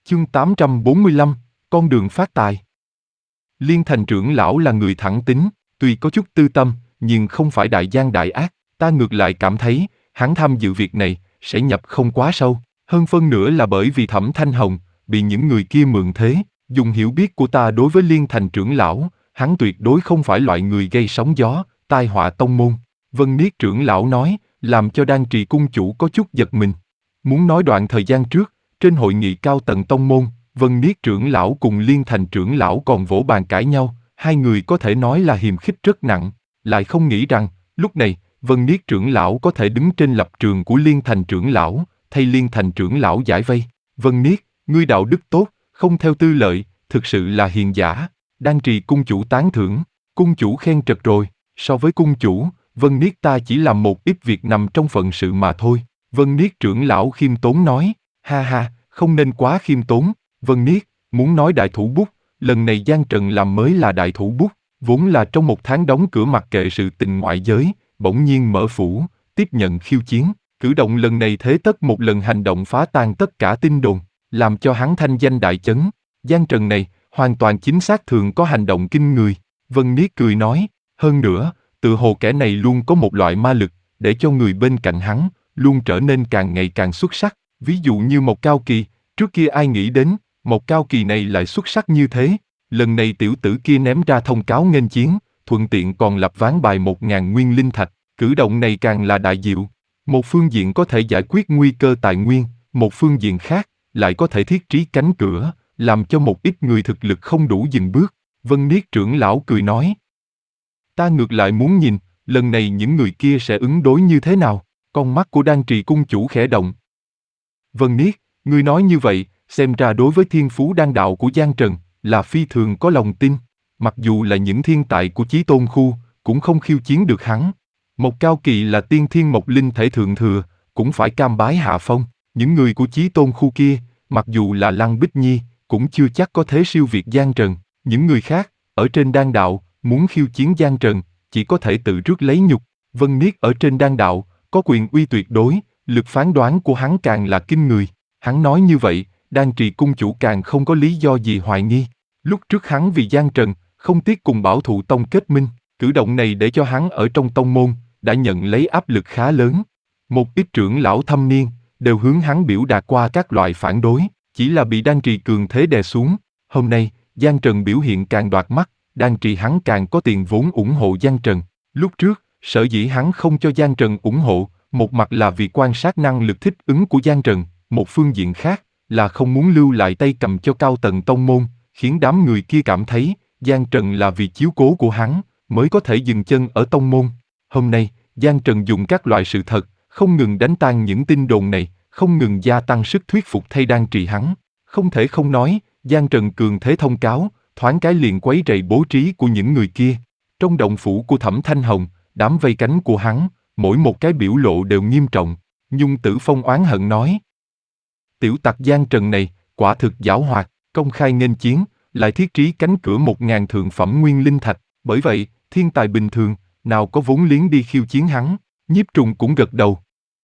Chương 845, con đường phát tài. Liên Thành trưởng lão là người thẳng tính, tuy có chút tư tâm, nhưng không phải đại gian đại ác. Ta ngược lại cảm thấy, hắn tham dự việc này, sẽ nhập không quá sâu. Hơn phân nữa là bởi vì Thẩm Thanh Hồng, bị những người kia mượn thế. Dùng hiểu biết của ta đối với Liên Thành trưởng lão, hắn tuyệt đối không phải loại người gây sóng gió, tai họa tông môn. Vân Niết trưởng lão nói, làm cho Đan Trì cung chủ có chút giật mình. Muốn nói đoạn thời gian trước, trên hội nghị cao tầng tông môn, Vân Niết trưởng lão cùng Liên Thành trưởng lão còn vỗ bàn cãi nhau, hai người có thể nói là hiềm khích rất nặng, lại không nghĩ rằng, lúc này, Vân Niết trưởng lão có thể đứng trên lập trường của Liên Thành trưởng lão, thay Liên Thành trưởng lão giải vây. Vân Niết, ngươi đạo đức tốt, không theo tư lợi, thực sự là hiền giả. Đan Trì cung chủ tán thưởng, cung chủ khen trật rồi, so với cung chủ, Vân Niết ta chỉ làm một ít việc nằm trong phận sự mà thôi. Vân Niết trưởng lão khiêm tốn nói, ha ha, không nên quá khiêm tốn. Vân Niết, muốn nói đại thủ bút, lần này Giang Trần làm mới là đại thủ bút, vốn là trong một tháng đóng cửa mặc kệ sự tình ngoại giới, bỗng nhiên mở phủ, tiếp nhận khiêu chiến. Cử động lần này thế tất một lần hành động phá tan tất cả tin đồn, làm cho hắn thanh danh đại chấn. Giang Trần này, hoàn toàn chính xác thường có hành động kinh người. Vân Niết cười nói, hơn nữa, tự hồ kẻ này luôn có một loại ma lực, để cho người bên cạnh hắn, luôn trở nên càng ngày càng xuất sắc. Ví dụ như Mộc Cao Kỳ, trước kia ai nghĩ đến, Mộc Cao Kỳ này lại xuất sắc như thế. Lần này tiểu tử kia ném ra thông cáo nghênh chiến, thuận tiện còn lập ván bài 1.000 nguyên linh thạch, cử động này càng là đại diệu. Một phương diện có thể giải quyết nguy cơ tài nguyên, một phương diện khác, lại có thể thiết trí cánh cửa, làm cho một ít người thực lực không đủ dừng bước. Vân Niết trưởng lão cười nói, ta ngược lại muốn nhìn, lần này những người kia sẽ ứng đối như thế nào. Con mắt của Đan Trì cung chủ khẽ động. Vân Niết, ngươi nói như vậy, xem ra đối với thiên phú đan đạo của Giang Trần, là phi thường có lòng tin. Mặc dù là những thiên tài của Chí Tôn khu, cũng không khiêu chiến được hắn. Mộc Cao Kỳ là tiên thiên mộc linh thể thượng thừa, cũng phải cam bái hạ phong. Những người của Chí Tôn khu kia, mặc dù là Lăng Bích Nhi, cũng chưa chắc có thể siêu việt Giang Trần. Những người khác, ở trên đan đạo, muốn khiêu chiến Giang Trần, chỉ có thể tự rước lấy nhục. Vân Niết ở trên đan đạo, có quyền uy tuyệt đối, lực phán đoán của hắn càng là kinh người. Hắn nói như vậy, Đan Trì cung chủ càng không có lý do gì hoài nghi. Lúc trước hắn vì Giang Trần, không tiếc cùng Bảo Thụ Tông kết minh, cử động này để cho hắn ở trong tông môn, đã nhận lấy áp lực khá lớn. Một ít trưởng lão thâm niên, đều hướng hắn biểu đạt qua các loại phản đối, chỉ là bị Đan Trì cường thế đè xuống. Hôm nay, Giang Trần biểu hiện càng đoạt mắt, Đan Trì hắn càng có tiền vốn ủng hộ Giang Trần. Lúc trước, sở dĩ hắn không cho Giang Trần ủng hộ, một mặt là vì quan sát năng lực thích ứng của Giang Trần, một phương diện khác là không muốn lưu lại tay cầm cho cao tầng tông môn, khiến đám người kia cảm thấy Giang Trần là vì chiếu cố của hắn mới có thể dừng chân ở tông môn. Hôm nay, Giang Trần dùng các loại sự thật, không ngừng đánh tan những tin đồn này, không ngừng gia tăng sức thuyết phục thay Đan Trì hắn. Không thể không nói, Giang Trần cường thế thông cáo, thoáng cái liền quấy rầy bố trí của những người kia. Trong động phủ của Thẩm Thanh Hồng, đám vây cánh của hắn, mỗi một cái biểu lộ đều nghiêm trọng. Nhung Tử Phong oán hận nói, tiểu tặc Giang Trần này, quả thực giảo hoạt, công khai nghênh chiến, lại thiết trí cánh cửa 1.000 thượng phẩm nguyên linh thạch. Bởi vậy, thiên tài bình thường, nào có vốn liếng đi khiêu chiến hắn. Nhiếp Trùng cũng gật đầu.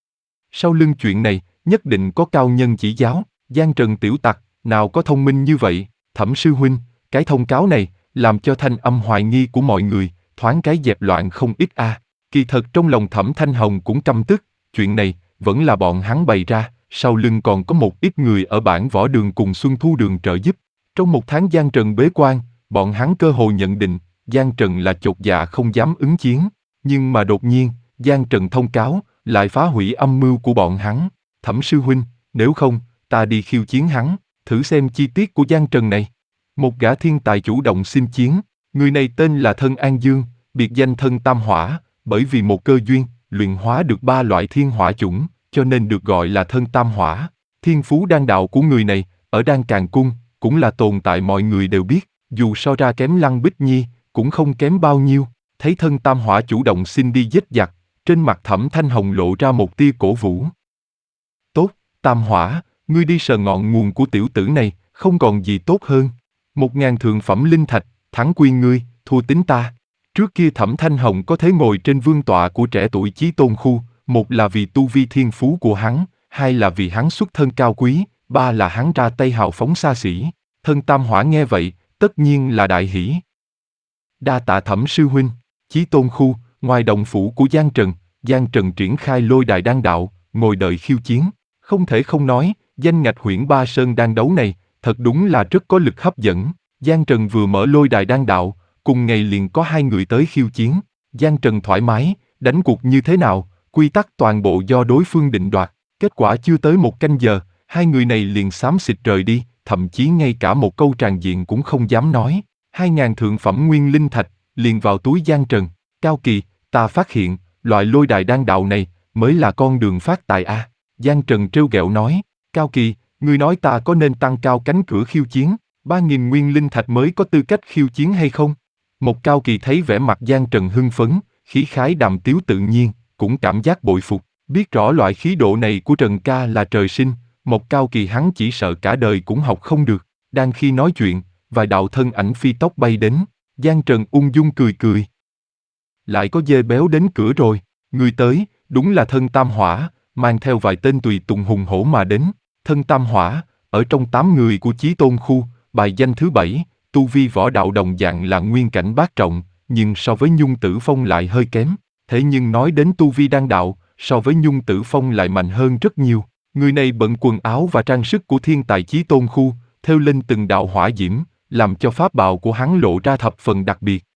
Sau lưng chuyện này, nhất định có cao nhân chỉ giáo. Giang Trần tiểu tặc, nào có thông minh như vậy. Thẩm sư huynh, cái thông cáo này, làm cho thanh âm hoài nghi của mọi người, thoáng cái dẹp loạn không ít a. Kỳ thật trong lòng Thẩm Thanh Hồng cũng căm tức, chuyện này, vẫn là bọn hắn bày ra, sau lưng còn có một ít người ở bản võ đường cùng Xuân Thu đường trợ giúp. Trong một tháng Giang Trần bế quan, bọn hắn cơ hồ nhận định, Giang Trần là chột dạ không dám ứng chiến. Nhưng mà đột nhiên, Giang Trần thông cáo, lại phá hủy âm mưu của bọn hắn. Thẩm sư huynh, nếu không, ta đi khiêu chiến hắn, thử xem chi tiết của Giang Trần này. Một gã thiên tài chủ động xin chiến, người này tên là Thân An Dương, biệt danh Thân Tam Hỏa, bởi vì một cơ duyên, luyện hóa được 3 loại thiên hỏa chủng, cho nên được gọi là Thân Tam Hỏa. Thiên phú đan đạo của người này, ở Đan Càn Cung, cũng là tồn tại mọi người đều biết, dù so ra kém Lăng Bích Nhi, cũng không kém bao nhiêu. Thấy Thân Tam Hỏa chủ động xin đi giết giặc, trên mặt Thẩm Thanh Hồng lộ ra một tia cổ vũ. Tốt, Tam Hỏa, ngươi đi sờ ngọn nguồn của tiểu tử này, không còn gì tốt hơn. 1.000 thượng phẩm linh thạch, thắng quy ngươi, thua tính ta. Trước kia Thẩm Thanh Hồng có thể ngồi trên vương tọa của trẻ tuổi Chí Tôn khu, một là vì tu vi thiên phú của hắn, hai là vì hắn xuất thân cao quý, ba là hắn ra tay hào phóng xa xỉ. Thân Tam Hỏa nghe vậy, tất nhiên là đại hỉ. Đa tạ Thẩm sư huynh. Chí Tôn khu, ngoài động phủ của Giang Trần triển khai lôi đài đan đạo, ngồi đợi khiêu chiến. Không thể không nói, danh ngạch Huyễn Ba Sơn đan đấu này, thật đúng là rất có lực hấp dẫn. Giang Trần vừa mở lôi đài đan đạo, cùng ngày liền có 2 người tới khiêu chiến. Giang Trần thoải mái, đánh cuộc như thế nào, quy tắc toàn bộ do đối phương định đoạt. Kết quả chưa tới 1 canh giờ, 2 người này liền xám xịt rời đi, thậm chí ngay cả một câu tràng diện cũng không dám nói. 2.000 thượng phẩm nguyên linh thạch, liền vào túi Giang Trần. Cao Kỳ, ta phát hiện, loại lôi đài đan đạo này, mới là con đường phát tài a. Giang Trần trêu ghẹo nói, Cao Kỳ, ngươi nói ta có nên tăng cao cánh cửa khiêu chiến, 3.000 nguyên linh thạch mới có tư cách khiêu chiến hay không? Một Cao Kỳ thấy vẻ mặt Giang Trần hưng phấn, khí khái đàm tiếu tự nhiên, cũng cảm giác bội phục, biết rõ loại khí độ này của Trần ca là trời sinh, một Cao Kỳ hắn chỉ sợ cả đời cũng học không được. Đang khi nói chuyện, vài đạo thân ảnh phi tốc bay đến, Giang Trần ung dung cười cười. Lại có dê béo đến cửa rồi, người tới, đúng là thân Tam Hỏa, mang theo vài tên tùy tùng hùng hổ mà đến. Thân Tam Hỏa, ở trong 8 người của Chí Tôn khu, bài danh thứ 7, tu vi võ đạo đồng dạng là nguyên cảnh bát trọng, nhưng so với Nhung Tử Phong lại hơi kém. Thế nhưng nói đến tu vi đan đạo, so với Nhung Tử Phong lại mạnh hơn rất nhiều. Người này bận quần áo và trang sức của thiên tài Chí Tôn khu, thêu lên từng đạo hỏa diễm, làm cho pháp bào của hắn lộ ra thập phần đặc biệt.